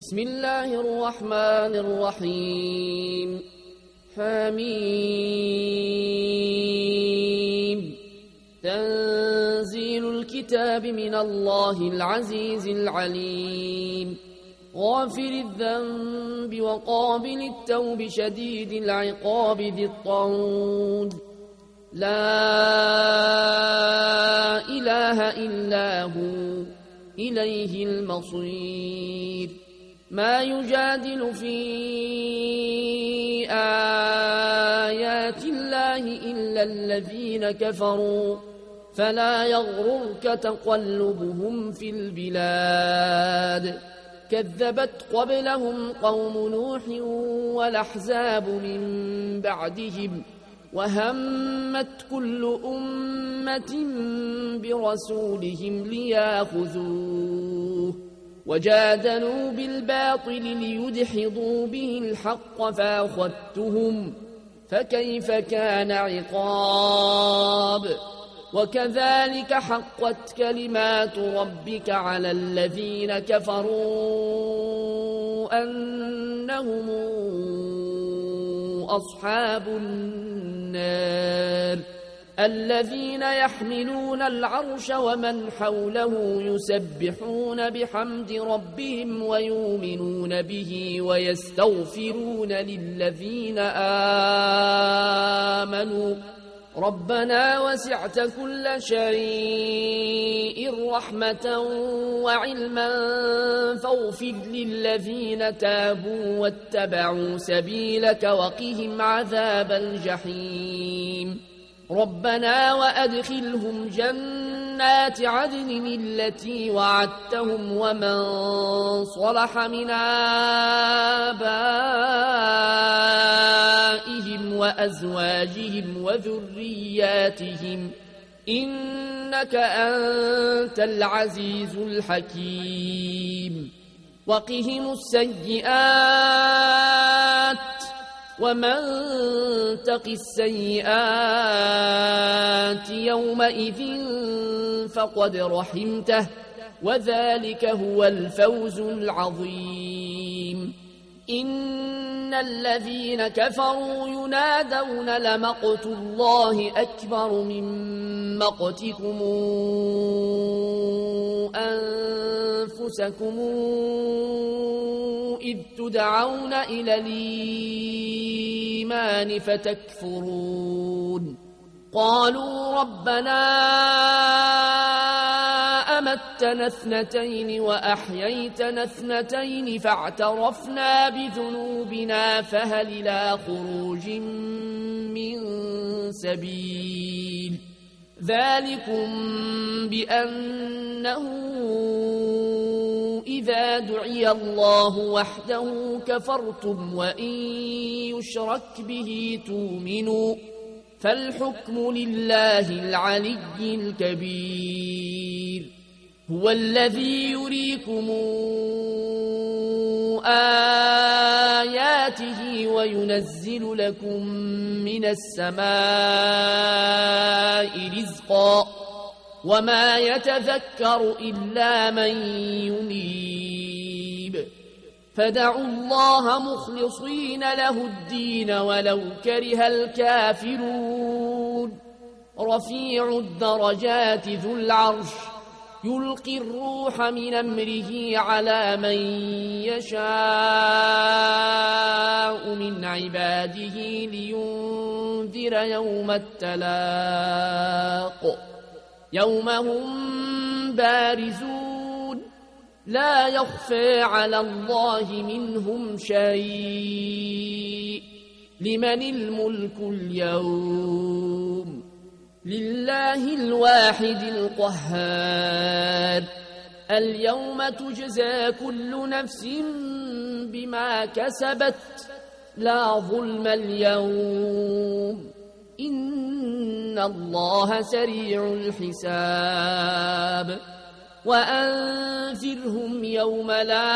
بسم الله الرحمن الرحيم حميم تنزيل الكتاب من الله العزيز العليم غافر الذنب وقابل التوب شديد العقاب ذي الطول لا إله إلا هو إليه المصير ما يجادل في آيات الله إلا الذين كفروا فلا يغررك تقلبهم في البلاد كذبت قبلهم قوم نوح والأحزاب من بعدهم وهمت كل أمة برسولهم ليأخذوه وجادلوا بالباطل ليدحضوا به الحق فأخذتهم فكيف كان عقاب وكذلك حقت كلمات ربك على الذين كفروا أنهم أصحاب النار الذين يحملون العرش ومن حوله يسبحون بحمد ربهم ويؤمنون به ويستغفرون للذين آمنوا ربنا وسعت كل شيء رحمة وعلما فاغفر للذين تابوا واتبعوا سبيلك وقهم عذاب الجحيم ربنا وأدخلهم جنات عدن التي وعدتهم ومن صلح من آبائهم وأزواجهم وذرياتهم إنك أنت العزيز الحكيم وقهم السيئات ومن تق السيئات يومئذ فقد رحمته وذلك هو الفوز العظيم إن الذين كفروا ينادون لمقت الله أكبر من مقتكم أنفسكم إذ تدعون إلى الإيمان فتكفرون قالوا ربنا أمتنا اثنتين وأحييتنا اثنتين فاعترفنا بذنوبنا فهل إلى خروج من سبيل ذلكم بأنه إذا دعي الله وحده كفرتم وإن يشرك به تؤمنوا فالحكم لله العلي الكبير هو الذي يريكم آياته وينزل لكم من السماء رزقا وما يتذكر إلا من ينيب فدعوا الله مخلصين له الدين ولو كره الكافرون رفيع الدرجات ذو العرش يلقي الروح من أمره على من يشاء من عباده لينذر يوم التلاق يوم هم بارزون لا يخفى على الله منهم شيء لمن الملك اليوم لله الواحد القهار اليوم تجزى كل نفس بما كسبت لا ظلم اليوم إن الله سريع الحساب وأنذرهم يوم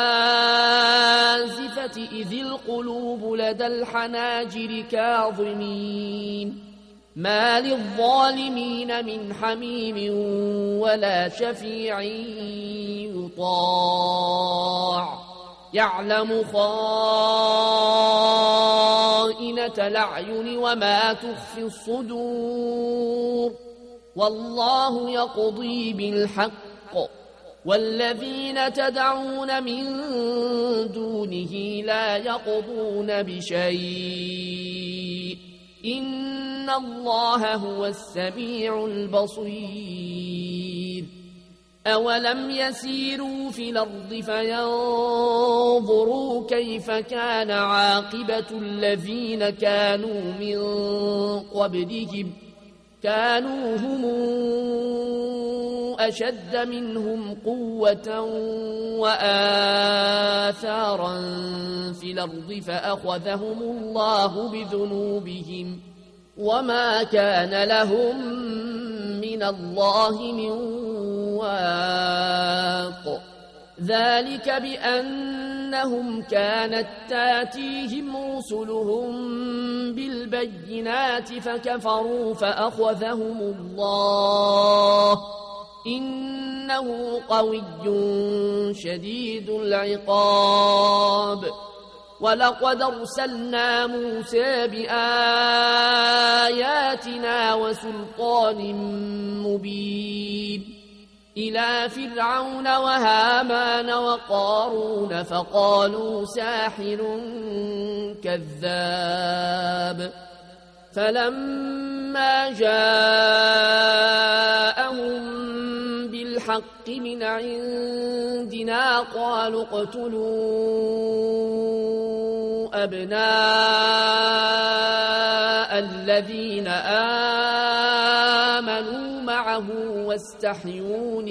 الآزفة إذ القلوب لدى الحناجر كاظمين ما للظالمين من حميم ولا شفيع يطاع يعلم خائنة الأعين وما تخفي الصدور والله يقضي بالحق والذين تدعون من دونه لا يقضون بشيء إن الله هو السميع البصير أولم يسيروا في الأرض فينظروا كيف كان عاقبة الذين كانوا من قبلهم كانوا هم أشد منهم قوة وآثارا في الأرض فأخذهم الله بذنوبهم وما كان لهم من الله من واق ذلك بأنهم كانت تاتيهم رسلهم بالبينات فكفروا فأخذهم الله إنه قوي شديد العقاب ولقد أرسلنا موسى بآياتنا وسلطان مبين إلى فرعون وهامان وقارون فقالوا ساحر كذاب فلما جاءهم بالحق من عندنا قالوا اقتلوا أبناء الذين آمنوا معه واستحيوا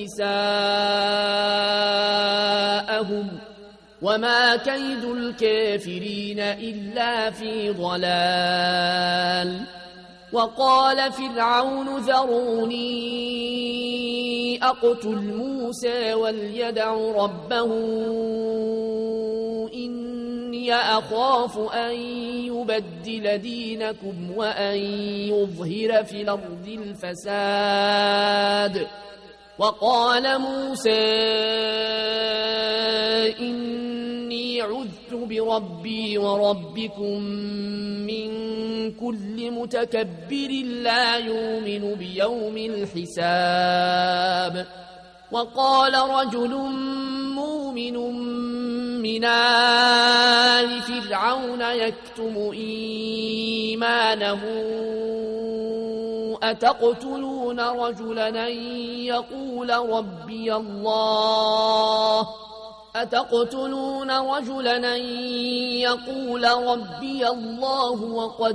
نساءهم وما كيد الكافرين إلا في ضلال وقال فرعون ذروني أقتل موسى وليدع ربه إني أخاف أن يبدل دينكم وأن يظهر في الأرض الفساد وقال موسى إني عذت بربي وربكم من كل متكبر لا يؤمن بيوم الحساب وقال رجل مؤمن من آل فرعون يكتم إيمانه أتقتلون رجلا أن يقول ربي الله وقد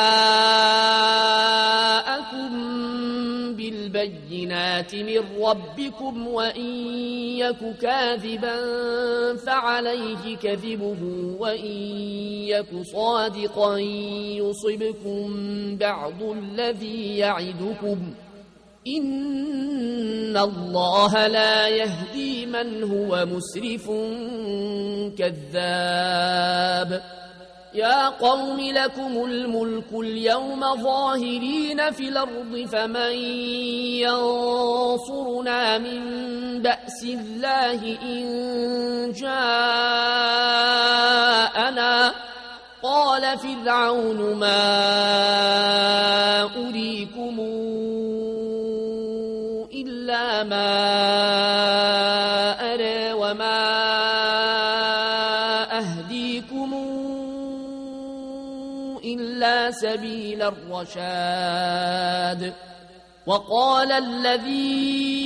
جاءكم بالبينات من ربكم وإن يك كاذبا فعليه كذبه وإن يك صادقا يصبكم بعض الذي يعدكم إن الله لا يهدي من هو مسرف كذاب يا قوم لكم الملك اليوم ظاهرين في الأرض فمن ينصرنا من بأس الله إن جاءنا قال فرعون ما أريكم إلا ما أرى وما أهديكم إلا سبيل الرشاد وقال الذي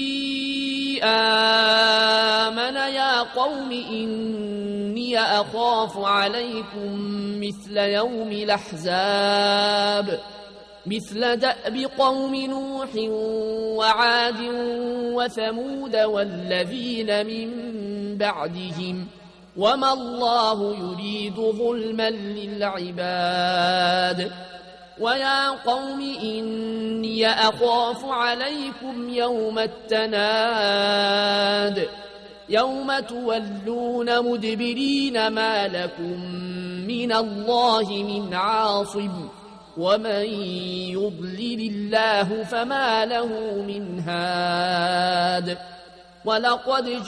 آمن يا قوم إني أخاف عليكم مثل يوم الأحزاب مثل دأب قوم نوح وعاد وثمود والذين من بعدهم وما الله يريد ظلما للعباد ويا قوم إني أخاف عليكم يوم التناد يوم تولون مدبرين ما لكم من الله من عاصم ومن يضلل الله فما له من هاد ولقد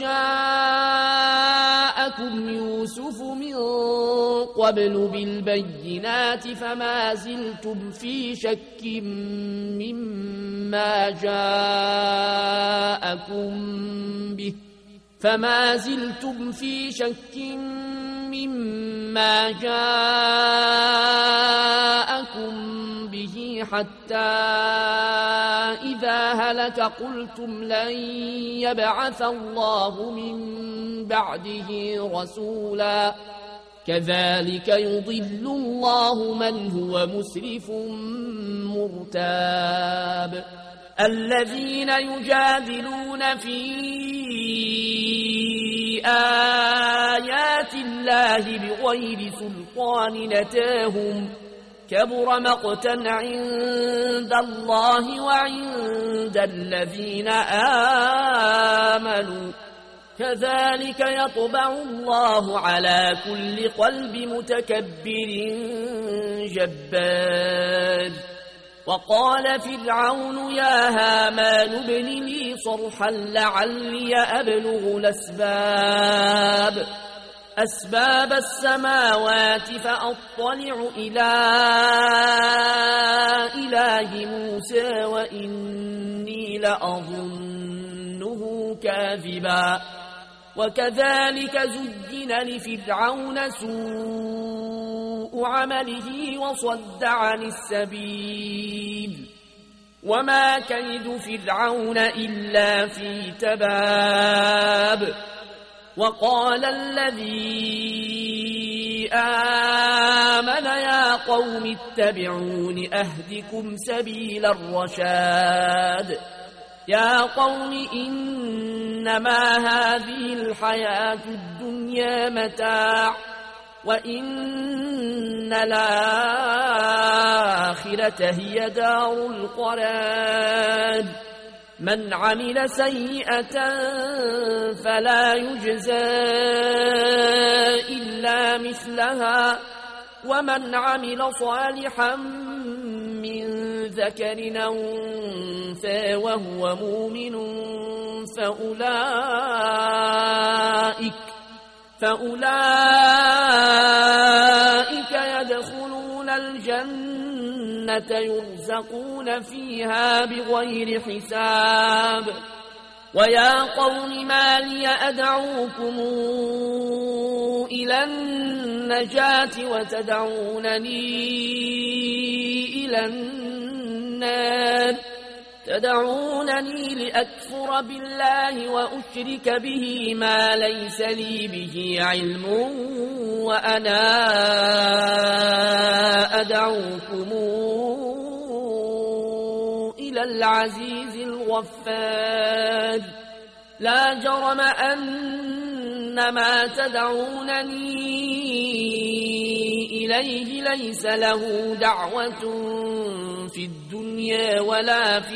جاءكم يوسف من قبل بالبينات فما زلتم في شك مما جاءكم به حتى إذا هلك قلتم لن يبعث الله من بعده رسولا كذلك يضل الله من هو مسرف مرتاب الذين يجادلون في آيات الله بغير سلطان نتاهم كبر مقتا عند الله وعند الذين آمنوا كذلك يطبع الله على كل قلب متكبر جبار وقال فرعون يا هامان ابن لي صرحا لعلي أبلغ أسباب السماوات فأطلع إلى إله موسى وإني لأظنه كاذبا وكذلك زين لفرعون سوء عمله وصد عن السبيل وما كيد فرعون إلا في تباب وقال الذي آمن يا قوم اتبعون أهدكم سبيل الرشاد يا قوم إنما هذه الحياة الدنيا متاع وإن الآخرة هي دار القرار من عمل سيئة فلا يجزى إلا مثلها ومن عمل صالحا من ذكر أو أنثى وهو مؤمن فأولئك يدخلون الجنة يرزقون فيها بغير حساب ويا قوم ما لي أدعوكم إلى النجاة وتدعونني إلى النار تدعونني لأكفر بالله وأشرك به ما ليس لي به علم وأنا أدعوكم إلى العزيز الغفار لا جرم أن ما تدعونني إليه ليس له دعوة في الدنيا ولا في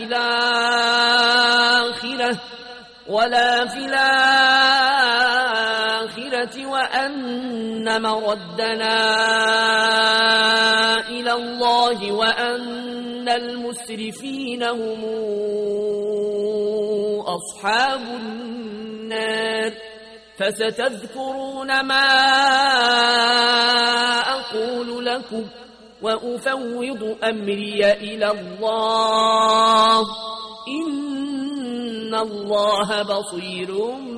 الآخرة وأن مردنا إلى الله وأن المسرفين هم أصحاب النار فستذكرون ما أقول لكم وأفوض أمري إلى الله إن الله بصير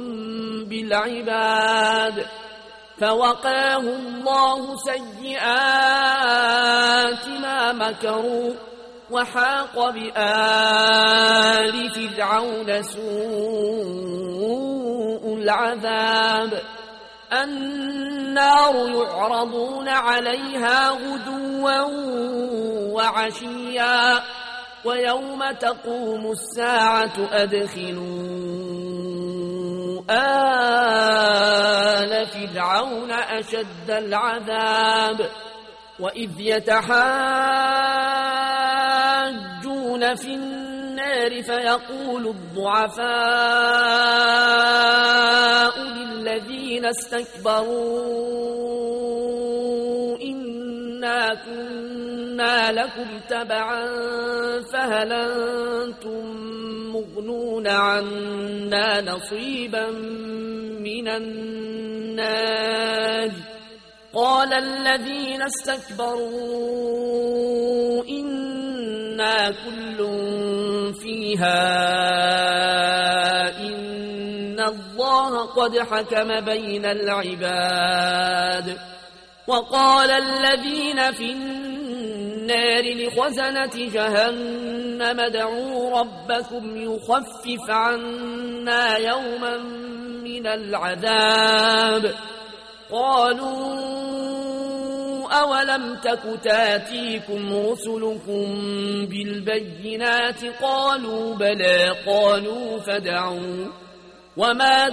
بالعباد فوقاه الله سيئات ما مكروا وحاق بآل فرعون سوء العذاب النار يعرضون عليها غدوا وعشيا ويوم تقوم الساعة أدخلوا آل فرعون أشد العذاب وإذ يتحاجون في النار فيقول الضعفاء للذين استكبروا إنا كنا لكم تبعا فهل أنتم تغنون عنا نصيبا من النار قال الذين استكبروا إنا كل فيها إن الله قد حكم بين العباد وقال الذين في النار لخزنة جهنم ادعوا ربكم يخفف عنا يوما من العذاب قالوا أولم تك تاتيكم رسلكم بالبينات قالوا بلى قالوا فادعوا وما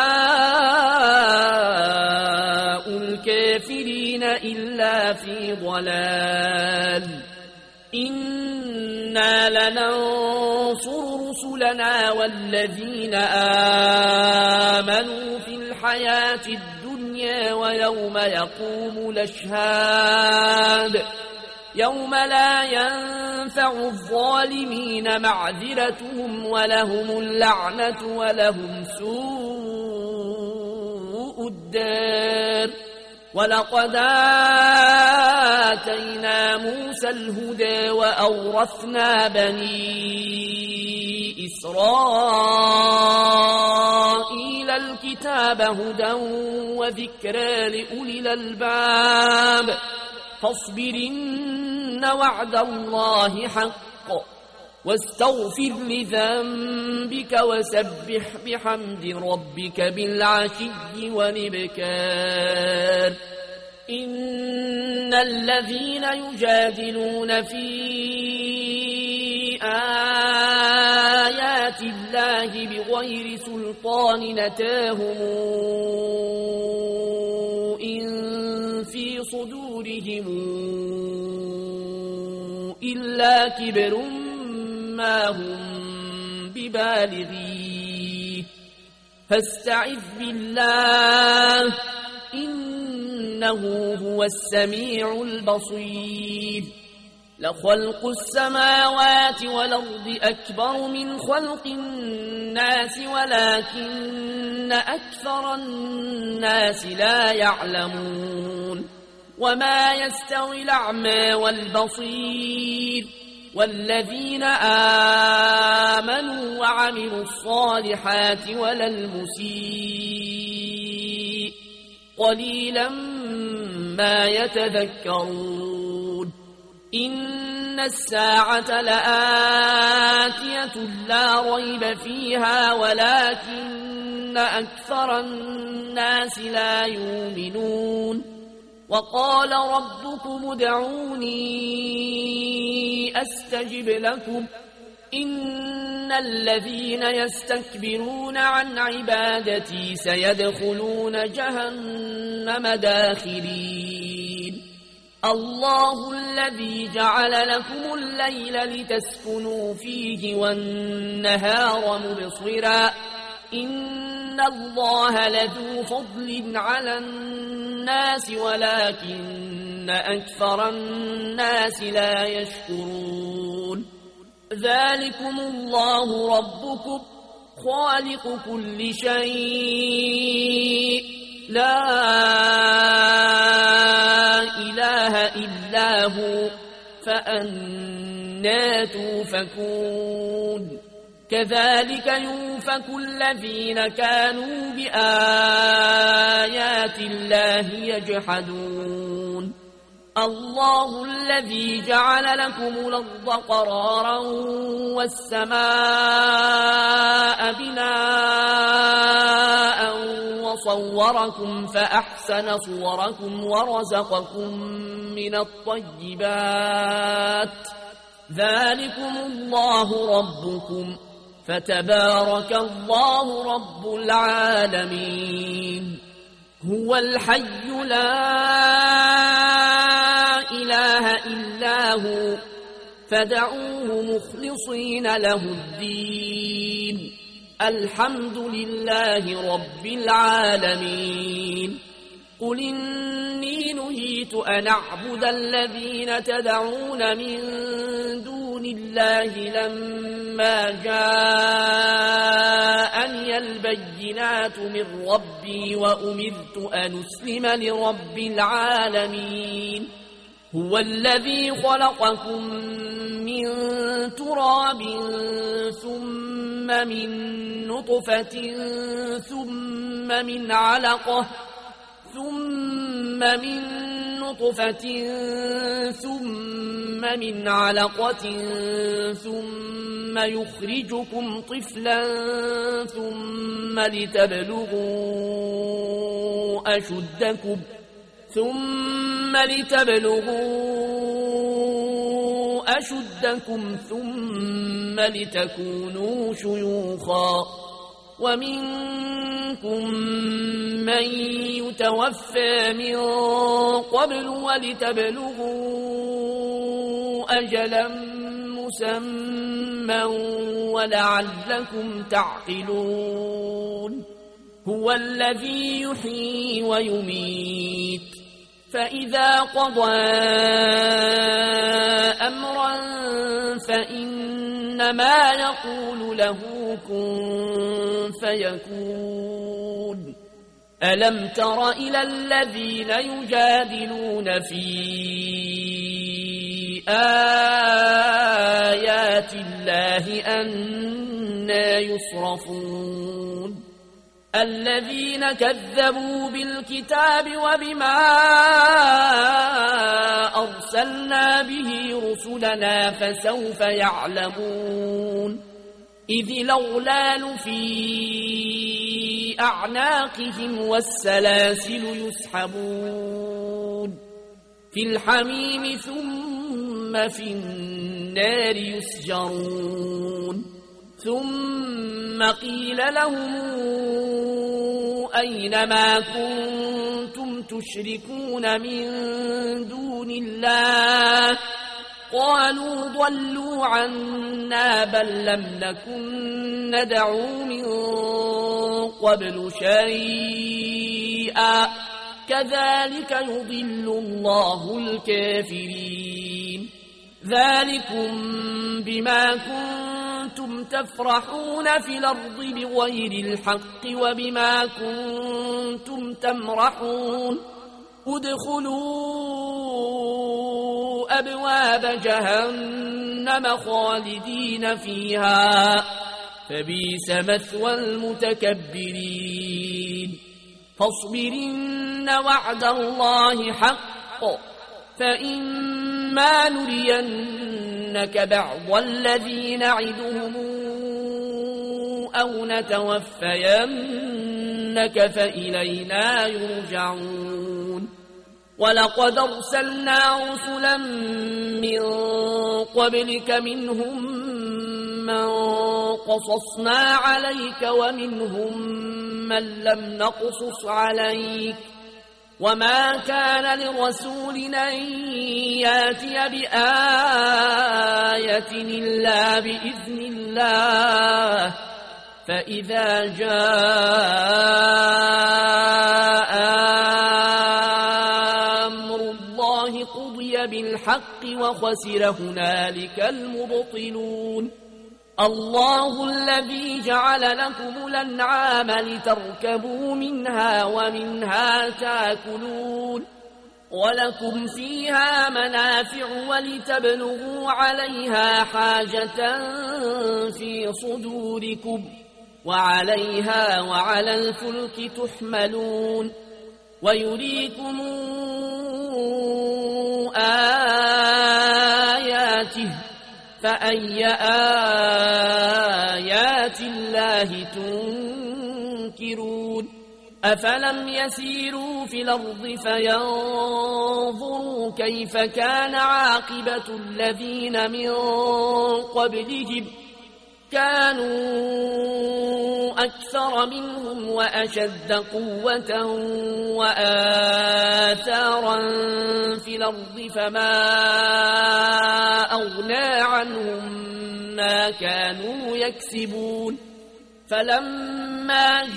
دعاء الكافرين إلا في ضلال إنا لننصر رسلنا والذين آمنوا في الحياة الدنيا ويوم يقوم الأشهاد يوم لا ينفع الظالمين معذرتهم ولهم اللعنة ولهم سوء الدار ولقد آتينا موسى الهدى وأورثنا بني إسرائيل الكتاب هدى وذكرى لأولي الألباب فاصبرن وعد الله حق واستغفر لذنبك وسبح بحمد ربك بالعشي والإبكار إن الذين يجادلون في آيات الله بغير سلطان أتاهم إن في صدورهم إلا كبر ما هم ببالغيه فاستعذ بالله إنه هو السميع البصير لخلق السماوات والأرض أكبر من خلق الناس ولكن أكثر الناس لا يعلمون وما يستوي الأعمى والبصير والذين آمنوا وعملوا الصالحات ولا المسيء قليلا ما يتذكرون إن الساعة لآتية لا ريب فيها ولكن أكثر الناس لا يؤمنون وقال ربكم ادعوني أستجب لكم إن الذين يستكبرون عن عبادتي سيدخلون جهنم داخرين الله الذي جعل لكم الليل لتسكنوا فيه والنهار مبصرا إن الله لذو فضل على الناس ولكن أكثر الناس لا يشكرون ذلكم الله ربكم خالق كل شيء لا إله إلا هو فأنى توفكون كذلك يؤفك الذين كانوا بآيات الله يجحدون الله الذي جعل لكم الأرض قرارا والسماء بناء وصوركم فأحسن صوركم ورزقكم من الطيبات ذلكم الله ربكم فتبارك الله رب العالمين هو الحي لا إله إلا هو فدعوه مخلصين له الدين الحمد لله رب العالمين قل إني نهيت أن أعبد الذين تدعون من دون دون الله لما جاءني البينات من ربي وأمرت أن أسلم لرب العالمين هو الذي خلقكم من تراب ثم من نطفة ثم من علقة ثم يخرجكم طفلا ثم لتبلغوا أشدكم ثم لتكونوا شيوخا ومنكم من يتوفى من قبل ولتبلغوا أجلا مسمى ولعلكم تعقلون هو الذي يحيي ويميت فإذا قضى أمرا فإنما يقول له كن فيكون ألم تر إلى الذين يجادلون في آيات الله أنى يصرفون الذين كذبوا بالكتاب وبما أرسلنا به رسلنا فسوف يعلمون إذ الأغلال في أعناقهم والسلاسل يسحبون في الحميم ثم في النار يسجرون ثم قيل لهم أين ما كنتم تشركون من دون الله قالوا ضلوا عنا بل لم نكن ندعو من قبل شيئا كذلك يضل الله الكافرين ذلكم بما كنتم تفرحون في الأرض بغير الحق وبما كنتم تمرحون ادخلوا أبواب جهنم خالدين فيها فبئس مثوى المتكبرين فاصبر إن وعد الله حق فإما نرينك بعض الذي نعدهم أو نتوفينك فإلينا يرجعون ولقد أرسلنا رسلا من قبلك منهم من قصصنا عليك ومنهم من لم نقصص عليك وما كان لرسول أن ياتي بآية إلا بإذن الله فإذا جاء أمر الله قضي بالحق وخسر هنالك المبطلون الله الذي جعل لكم الأنعام لتركبوا منها ومنها تاكلون ولكم فيها منافع ولتبلغوا عليها حاجة في صدوركم وعليها وعلى الفلك تحملون ويريكم آياته فأي آيات الله تنكرون أفلم يسيروا في الأرض فينظروا كيف كان عاقبة الذين من قبلهم كانوا أكثر منهم وأشد قوة وآثارا في الأرض فما أغنى عنهم ما كانوا يكسبون فلما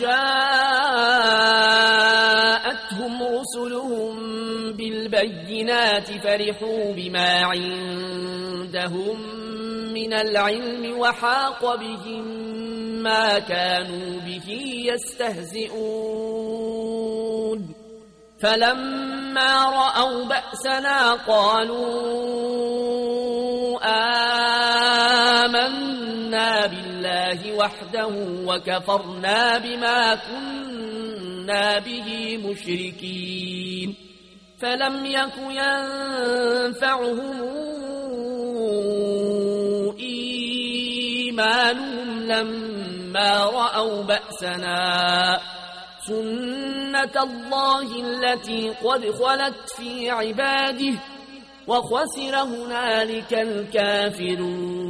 جاءتهم رسلهم بالبينات فرحوا بما عندهم من العلم وحاق بهم ما كانوا به يستهزئون فلما رأوا بأسنا قالوا آمنا بالله وحده وكفرنا بما كنا به مشركين فلم يك ينفعهم إيمانهم لما رأوا بأسنا سنة الله التي قد خلت في عباده وخسر هنالك الكافرون